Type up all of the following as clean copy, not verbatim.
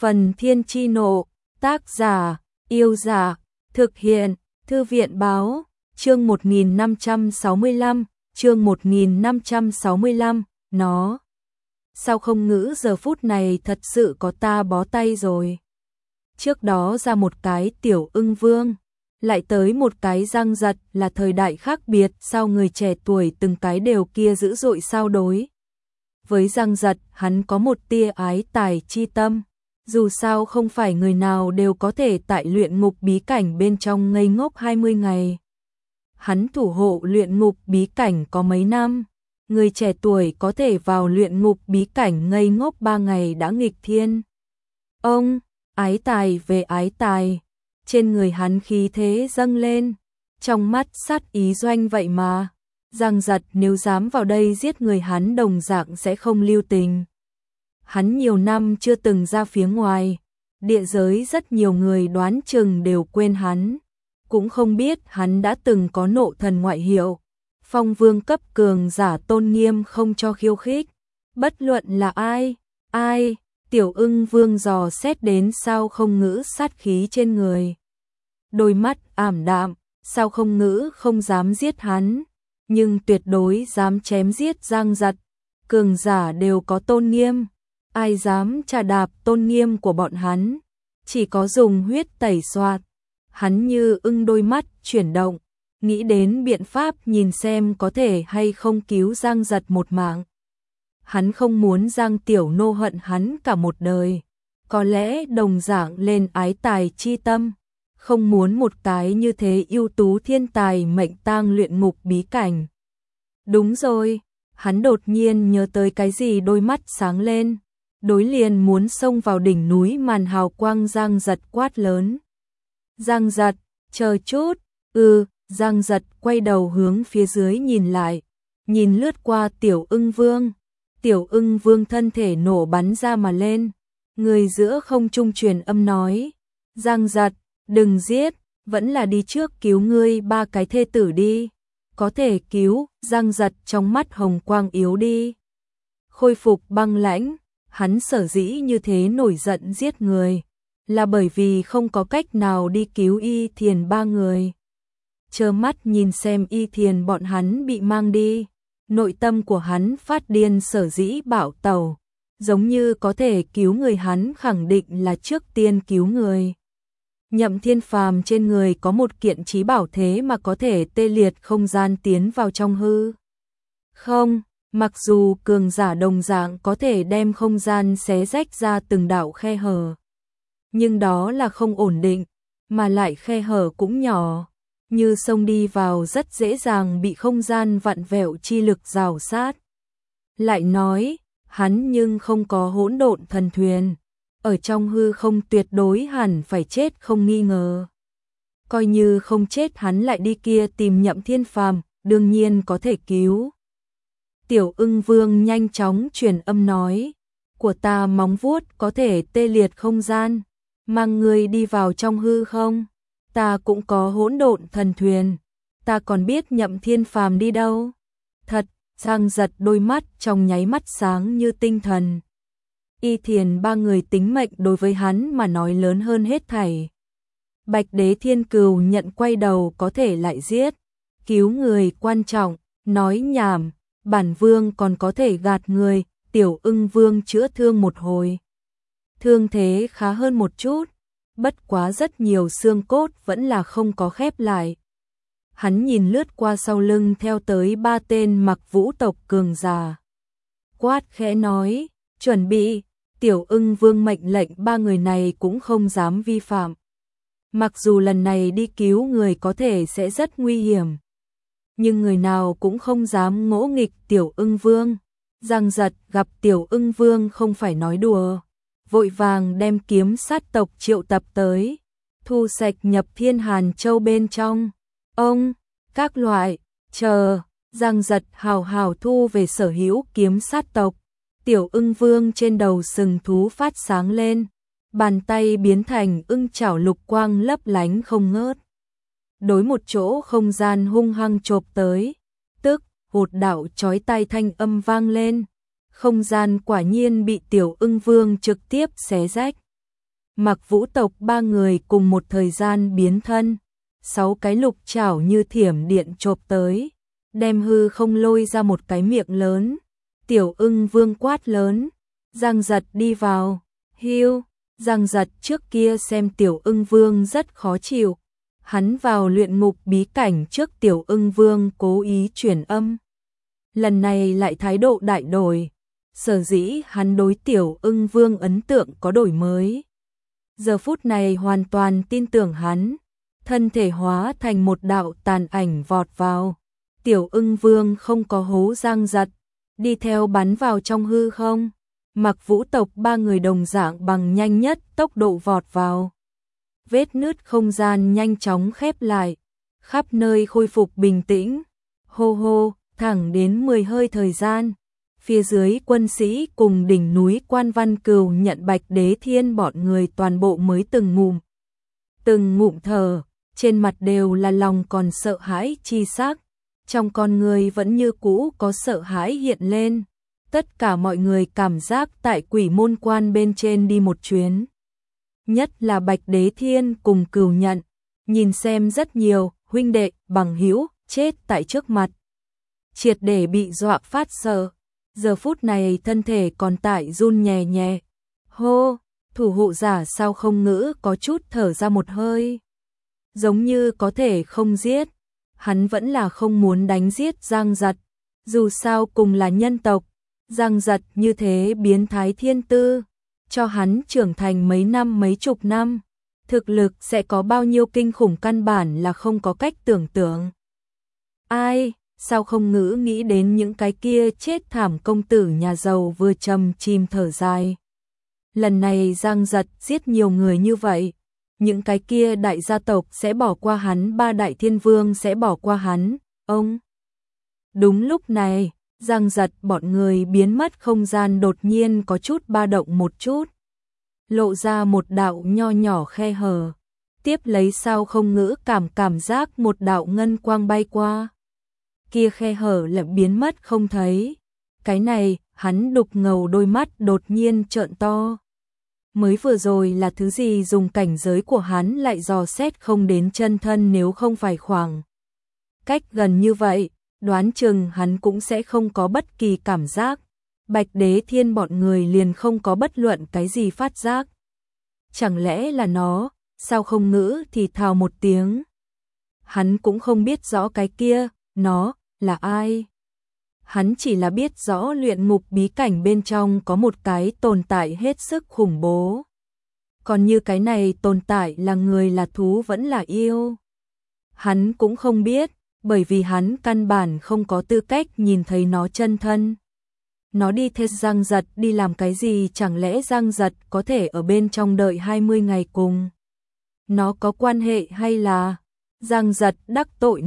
Phần Thiên Chi Nộ, tác giả, Yêu Giả, thực hiện, Thư viện Báo, chương 1565, chương 1565, nó. Sao không ngữ giờ phút này thật sự có ta bó tay rồi. Trước đó ra một cái Tiểu Ưng Vương, lại tới một cái Giang Giật, là thời đại khác biệt, sao người trẻ tuổi từng cái đều kia dữ dội sao đối. Với Giang Giật, hắn có một tia ái tài chi tâm, dù sao không phải người nào đều có thể tại luyện ngục bí cảnh bên trong ngây ngốc 20 ngày. Hắn thủ hộ luyện ngục bí cảnh có mấy năm, người trẻ tuổi có thể vào luyện ngục bí cảnh ngây ngốc 3 ngày đã nghịch thiên. Ông, ái tài về ái tài, trên người hắn khí thế dâng lên, trong mắt sát ý doanh vậy mà. Giang Giật nếu dám vào đây giết người hắn đồng dạng sẽ không lưu tình. Hắn nhiều năm chưa từng ra phía ngoài, địa giới rất nhiều người đoán chừng đều quên hắn, cũng không biết hắn đã từng có nộ thần ngoại hiệu. Phong vương cấp cường giả tôn nghiêm không cho khiêu khích, bất luận là ai, Tiểu Ưng Vương dò xét đến sao không ngữ sát khí trên người. Đôi mắt ảm đạm, sao không ngữ không dám giết hắn, nhưng tuyệt đối dám chém giết Giang Giật. Cường giả đều có tôn nghiêm, ai dám trà đạp tôn nghiêm của bọn hắn, chỉ có dùng huyết tẩy xoạt. Hắn như ưng đôi mắt chuyển động, nghĩ đến biện pháp nhìn xem có thể hay không cứu Giang Giật một mạng. Hắn không muốn Giang Tiểu Nô hận hắn cả một đời, có lẽ đồng dạng lên ái tài chi tâm, không muốn một cái như thế ưu tú thiên tài mệnh tang luyện ngục bí cảnh. Đúng rồi, hắn đột nhiên nhớ tới cái gì, đôi mắt sáng lên, đối liền muốn xông vào đỉnh núi màn hào quang. Giang Giật quát lớn. Giang Giật, chờ chút. Giang Giật quay đầu hướng phía dưới nhìn lại, nhìn lướt qua Tiểu Ưng Vương. Tiểu Ưng Vương thân thể nổ bắn ra mà lên, người giữa không trung truyền âm nói: Giang Giật, đừng giết, vẫn là đi trước cứu ngươi 3 cái thê tử đi. Có thể cứu. Giang Giật trong mắt hồng quang yếu đi, khôi phục băng lãnh. Hắn sở dĩ như thế nổi giận giết người, là bởi vì không có cách nào đi cứu Y Thiền 3 người. Trơ mắt nhìn xem Y Thiền bọn hắn bị mang đi, nội tâm của hắn phát điên, sở dĩ bảo tẩu, giống như có thể cứu người hắn khẳng định là trước tiên cứu người. Nhậm Thiên Phàm trên người có một kiện trí bảo thế mà có thể tê liệt không gian tiến vào trong hư không, mặc dù cường giả đồng dạng có thể đem không gian xé rách ra từng đạo khe hở, nhưng đó là không ổn định, mà lại khe hở cũng nhỏ, như xông đi vào rất dễ dàng bị không gian vặn vẹo chi lực rào sát. Lại nói, hắn nhưng không có hỗn độn thần thuyền, ở trong hư không tuyệt đối hẳn phải chết không nghi ngờ. Coi như không chết hắn lại đi kia tìm Nhậm Thiên Phàm, đương nhiên có thể cứu. Tiểu Ưng Vương nhanh chóng truyền âm nói: của ta móng vuốt có thể tê liệt không gian, mang người đi vào trong hư không. Ta cũng có hỗn độn thần thuyền, ta còn biết Nhậm Thiên Phàm đi đâu. Thật. Giang Giật đôi mắt trong nháy mắt sáng như tinh thần. Y Thiền 3 người tính mệnh đối với hắn mà nói lớn hơn hết thảy. Bạch Đế Thiên Cừu nhận quay đầu có thể lại giết, cứu người quan trọng, nói nhảm, bản vương còn có thể gạt người. Tiểu Ưng Vương chữa thương một hồi, thương thế khá hơn một chút, bất quá rất nhiều xương cốt vẫn là không có khép lại. Hắn nhìn lướt qua sau lưng theo tới 3 tên mặc vũ tộc cường giả, quát khẽ nói: chuẩn bị. Tiểu Ưng Vương mệnh lệnh 3 người này cũng không dám vi phạm. Mặc dù lần này đi cứu người có thể sẽ rất nguy hiểm, nhưng người nào cũng không dám ngỗ nghịch Tiểu Ưng Vương. Giang Giật gặp Tiểu Ưng Vương không phải nói đùa, vội vàng đem kiếm sát tộc triệu tập tới, thu sạch nhập Thiên Hàn Châu bên trong. Ông, các loại, chờ. Giang Giật hào hào thu về sở hữu kiếm sát tộc. Tiểu Ưng Vương trên đầu sừng thú phát sáng lên, bàn tay biến thành ưng chảo, lục quang lấp lánh không ngớt, đối một chỗ không gian hung hăng chộp tới. Tức, một đạo chói tai thanh âm vang lên, không gian quả nhiên bị Tiểu Ưng Vương trực tiếp xé rách. Mặc Vũ tộc 3 người cùng một thời gian biến thân, 6 cái lục chảo như thiểm điện chộp tới, đem hư không lôi ra một cái miệng lớn. Tiểu Ưng Vương quát lớn, Giang Giật đi vào. Hiu, Giang Giật trước kia xem Tiểu Ưng Vương rất khó chịu. Hắn vào luyện ngục bí cảnh trước Tiểu Ưng Vương cố ý truyền âm. Lần này lại thái độ đại đổi. Sở dĩ hắn đối Tiểu Ưng Vương ấn tượng có đổi mới. Giờ phút này hoàn toàn tin tưởng hắn. Thân thể hóa thành một đạo tàn ảnh vọt vào. Tiểu Ưng Vương không có hố Giang Giật, đi theo bắn vào trong hư không. Mặc Vũ tộc 3 người đồng dạng bằng nhanh nhất tốc độ vọt vào. Vết nứt không gian nhanh chóng khép lại, khắp nơi khôi phục bình tĩnh. Hô hô, thẳng đến 10 hơi thời gian. Phía dưới quân sĩ cùng đỉnh núi Quan Văn Cừu nhận Bạch Đế Thiên bọn người toàn bộ mới từng ngụm thở, trên mặt đều là lòng còn sợ hãi chi sắc. Trong con người vẫn như cũ có sợ hãi hiện lên. Tất cả mọi người cảm giác tại Quỷ Môn Quan bên trên đi một chuyến. Nhất là Bạch Đế Thiên cùng Cừu Nhận, nhìn xem rất nhiều huynh đệ bằng hữu chết tại trước mặt, triệt để bị dọa phát sợ. Giờ phút này thân thể còn tại run nhẹ nhẹ. Hô, thủ hộ giả Sao Không Ngữ có chút thở ra một hơi. Giống như có thể không giết. Hắn vẫn là không muốn đánh giết Giang Giật. Dù sao cùng là nhân tộc, Giang Giật như thế biến thái thiên tư, cho hắn trưởng thành mấy năm mấy chục năm, thực lực sẽ có bao nhiêu kinh khủng căn bản là không có cách tưởng tượng. Ai, Sao Không Ngữ nghĩ đến những cái kia chết thảm công tử nhà giàu vừa trầm chìm thở dài. Lần này Giang Giật giết nhiều người như vậy, những cái kia đại gia tộc sẽ bỏ qua hắn, 3 đại thiên vương sẽ bỏ qua hắn, ông. Đúng lúc này, Giang Giật bọn người biến mất, không gian đột nhiên có chút ba động một chút. Lộ ra một đạo nho nhỏ khe hở. Tiếp lấy Sao Không Ngữ cảm giác một đạo ngân quang bay qua. Kia khe hở lại biến mất không thấy. Cái này, hắn đục ngầu đôi mắt đột nhiên trợn to. Mới vừa rồi là thứ gì dùng cảnh giới của hắn lại dò xét không đến chân thân, nếu không phải khoảng cách gần như vậy, đoán chừng hắn cũng sẽ không có bất kỳ cảm giác. Bạch Đế Thiên bọn người liền không có bất luận cái gì phát giác. Chẳng lẽ là nó? Sao Không Ngữ thì thào một tiếng. Hắn cũng không biết rõ cái kia, nó là ai. Hắn chỉ là biết rõ luyện ngục bí cảnh bên trong có một cái tồn tại hết sức khủng bố. Còn như cái này tồn tại là người là thú vẫn là yêu, hắn cũng không biết, bởi vì hắn căn bản không có tư cách nhìn thấy nó chân thân. Nó đi theo Giang Giật đi làm cái gì? Chẳng lẽ Giang Giật có thể ở bên trong đợi 20 ngày cùng nó có quan hệ, hay là Giang Giật đắc tội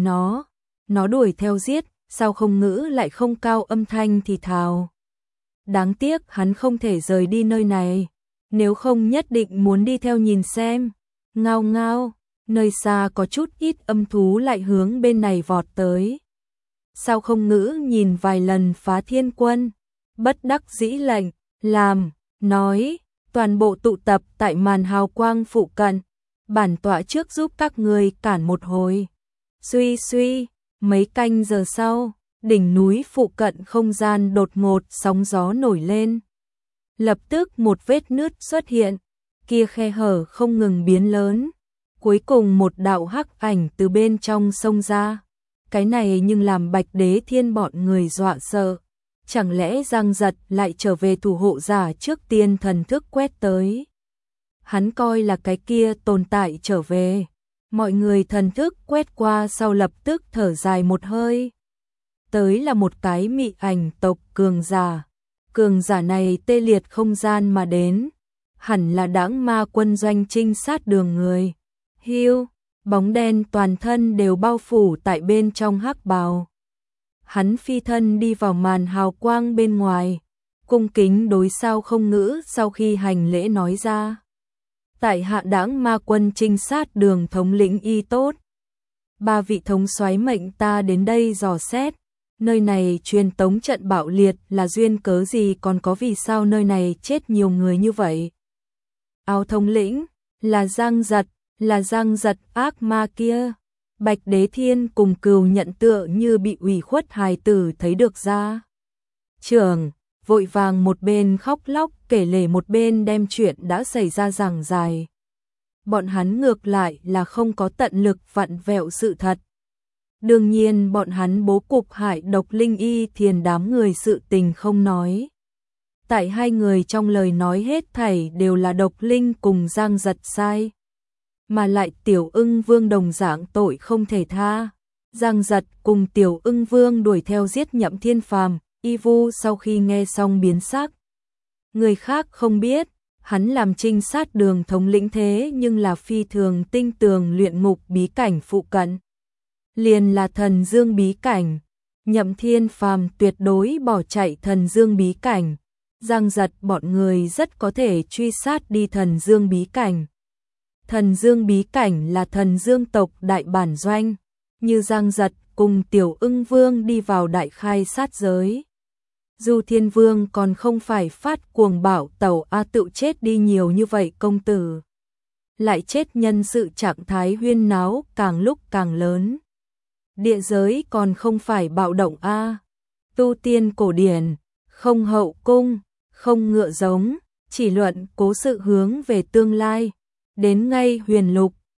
nó đuổi theo giết? Sao Không Ngữ lại không cao âm thanh thì thào. Đáng tiếc hắn không thể rời đi nơi này, nếu không nhất định muốn đi theo nhìn xem. Ngao ngao, nơi xa có chút ít âm thú lại hướng bên này vọt tới. Sao Không Ngữ nhìn vài lần Phá Thiên Quân, bất đắc dĩ lệnh, làm, nói, toàn bộ tụ tập tại màn hào quang phụ cận, bản tọa trước giúp các người cản một hồi. Suy suy, mấy canh giờ sau, đỉnh núi phụ cận không gian đột ngột sóng gió nổi lên. Lập tức một vết nứt xuất hiện, kia khe hở không ngừng biến lớn. Cuối cùng một đạo hắc ảnh từ bên trong xông ra. Cái này nhưng làm Bạch Đế Thiên bọn người dọa sợ. Chẳng lẽ Giang Giật lại trở về thủ hộ giả trước tiên thần thức quét tới. Hắn coi là cái kia tồn tại trở về. Mọi người thần thức quét qua sau lập tức thở dài một hơi. Tới là một cái mị ảnh tộc cường giả. Cường giả này tê liệt không gian mà đến. Hẳn là Đãng Ma quân doanh trinh sát đường người. Hiu, bóng đen toàn thân đều bao phủ tại bên trong hắc bào. Hắn phi thân đi vào màn hào quang bên ngoài, cung kính đối Sao Không Ngữ, sau khi hành lễ nói ra. Tại hạ Đãng Ma quân trinh sát đường thống lĩnh Y Tốt. 3 vị thống soái mệnh ta đến đây dò xét. Nơi này truyền tống trận bạo liệt là duyên cớ gì, còn có vì sao nơi này chết nhiều người như vậy? Áo thống lĩnh, là Giang Giật ác ma kia. Bạch Đế Thiên cùng Cừu Nhận tựa như bị ủy khuất hài tử thấy được ra trưởng, vội vàng một bên khóc lóc kể lể một bên đem chuyện đã xảy ra giảng dài. Bọn hắn ngược lại là không có tận lực vặn vẹo sự thật. Đương nhiên bọn hắn bố cục hại Độc Linh Y Thiền đám người sự tình không nói. Tại hai người trong lời nói hết thảy đều là Độc Linh cùng Giang Giật sai. Mà lại Tiểu Ưng Vương đồng dạng tội không thể tha. Giang Giật cùng Tiểu Ưng Vương đuổi theo giết Nhậm Thiên Phàm, Y Vu sau khi nghe xong biến sắc. Người khác không biết, hắn làm trinh sát đường thống lĩnh thế nhưng là phi thường tinh tường luyện ngục bí cảnh phụ cận. Liền là Thần Dương bí cảnh. Nhậm Thiên Phàm tuyệt đối bỏ chạy Thần Dương bí cảnh. Giang Giật bọn người rất có thể truy sát đi Thần Dương bí cảnh. Thần Dương bí cảnh là Thần Dương tộc đại bản doanh, như Giang Giật cùng Tiểu Ưng Vương đi vào đại khai sát giới. Du Thiên Vương còn không phải phát cuồng bảo tẩu tự chết đi nhiều như vậy công tử. Lại chết nhân sự trạng thái huyên náo càng lúc càng lớn. Địa giới còn không phải bạo động tu tiên cổ điển, không hậu cung, không ngựa giống, chỉ luận cố sự hướng về tương lai. Đến ngay huyền lục,